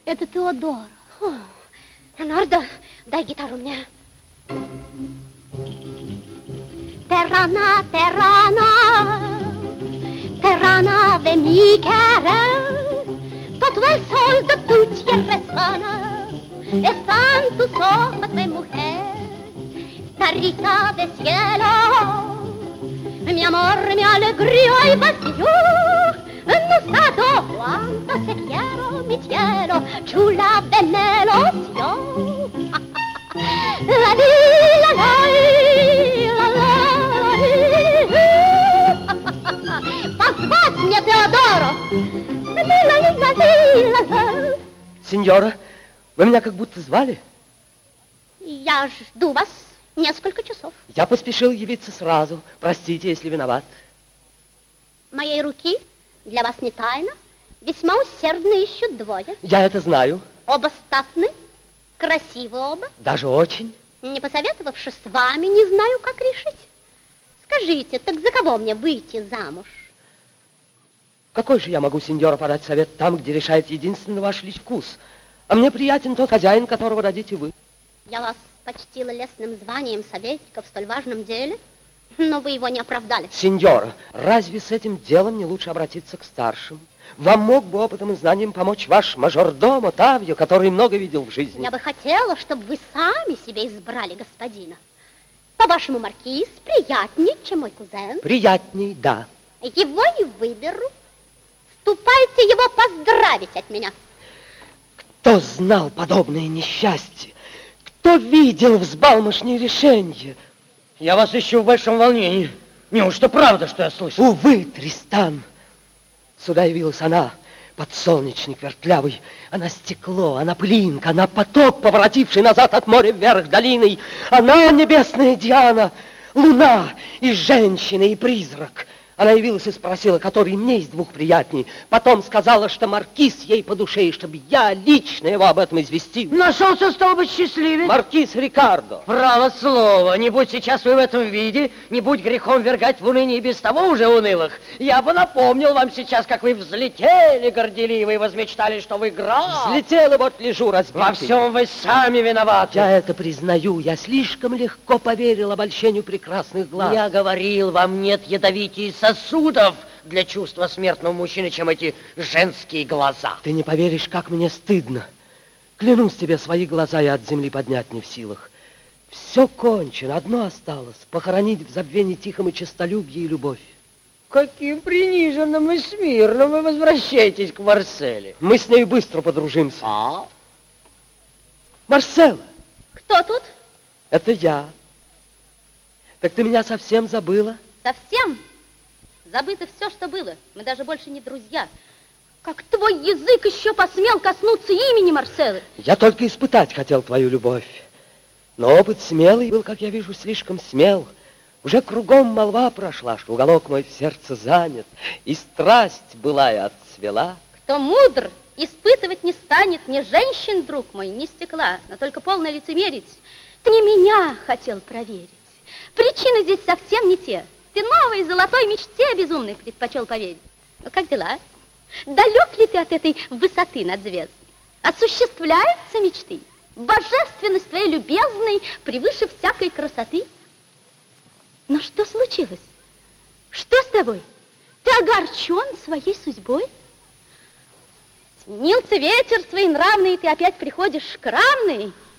Это Теодора. Леонардо, дай гитару мне. Terrana, terrana de mi querer, todo el sol de tu tierra sana, están tus ojos de mujer, tarita de cielo, mi amor, mi alegría y vacío, no stato cuánto te quiero, mi cielo, chula veneración. La di, la la. Позвать мне Теодору! Сеньора, вы меня как будто звали? Я жду вас несколько часов. Я поспешил явиться сразу. Простите, если виноват. Моей руки для вас не тайна. Весьма усердно ищут двое. Я это знаю. Оба статны, красивы оба. Даже очень. Не посоветовавшись с вами, не знаю, как решить. Скажите, так за кого мне выйти замуж? Какой же я могу, сеньора, подать совет там, где решает единственно ваш личный вкус? А мне приятен тот хозяин, которого родите вы. Я вас почтила лестным званием советника в столь важном деле, но вы его не оправдали. Сеньора, разве с этим делом не лучше обратиться к старшим? Вам мог бы опытом и знанием помочь ваш мажордом Отавио, который много видел в жизни. Я бы хотела, чтобы вы сами себе избрали господина. По-вашему, маркиз приятнее, чем мой кузен? Приятней, да. Его и выберу. Ступайте его поздравить от меня. Кто знал подобное несчастье? Кто видел взбалмошные решения? Я вас ищу в большом волнении. Неужто правда, что я слышу? Увы, Тристан. Сюда явилась она, подсолнечник вертлявый. Она стекло, она пылинка, она поток, поворотивший назад от моря вверх долиной. Она небесная Диана, луна и женщина, и призрак. Она явилась и спросила, который мне из двух приятней. Потом сказала, что маркиз ей по душе, и чтобы я лично его об этом известил. Нашелся, стал быть, счастливец. Маркиз Рикардо. Право слово, не будь сейчас вы в этом виде, не будь грехом вергать в уныние без того уже унылых. Я бы напомнил вам сейчас, как вы взлетели горделиво и возмечтали, что вы граф. Взлетел, и вот лежу разбитый. Во всем вы сами виноваты. Я это признаю. Я слишком легко поверил обольщению прекрасных глаз. Я говорил, вам нет ядовитей сосудов для чувства смертного мужчины, чем эти женские глаза. Ты не поверишь, как мне стыдно. Клянусь тебе, свои глаза я от земли поднять не в силах. Все кончено, одно осталось. Похоронить в забвении тихом и честолюбие и любовь. Каким приниженным и смирным вы возвращаетесь к Марселе. Мы с ней быстро подружимся. А? Марсела. Кто тут? Это я. Так ты меня совсем забыла? Совсем? Забыто все, что было. Мы даже больше не друзья. Как твой язык еще посмел коснуться имени Марселы? Я только испытать хотел твою любовь. Но опыт смелый был, как я вижу, слишком смел. Уже кругом молва прошла, что уголок мой в сердце занят, и страсть былая отцвела. Кто мудр, испытывать не станет ни женщин, друг мой, ни стекла, но только полно лицемерить. Ты не меня хотел проверить. Причины здесь совсем не те. Ты новой золотой мечте безумной предпочел поверить. Ну, как дела? Далек ли ты от этой высоты над звездой? Осуществляются мечты? Божественность твоей любезной превыше всякой красоты? Но что случилось? Что с тобой? Ты огорчен своей судьбой? Сменился ветер своей нравный, и ты опять приходишь к равной.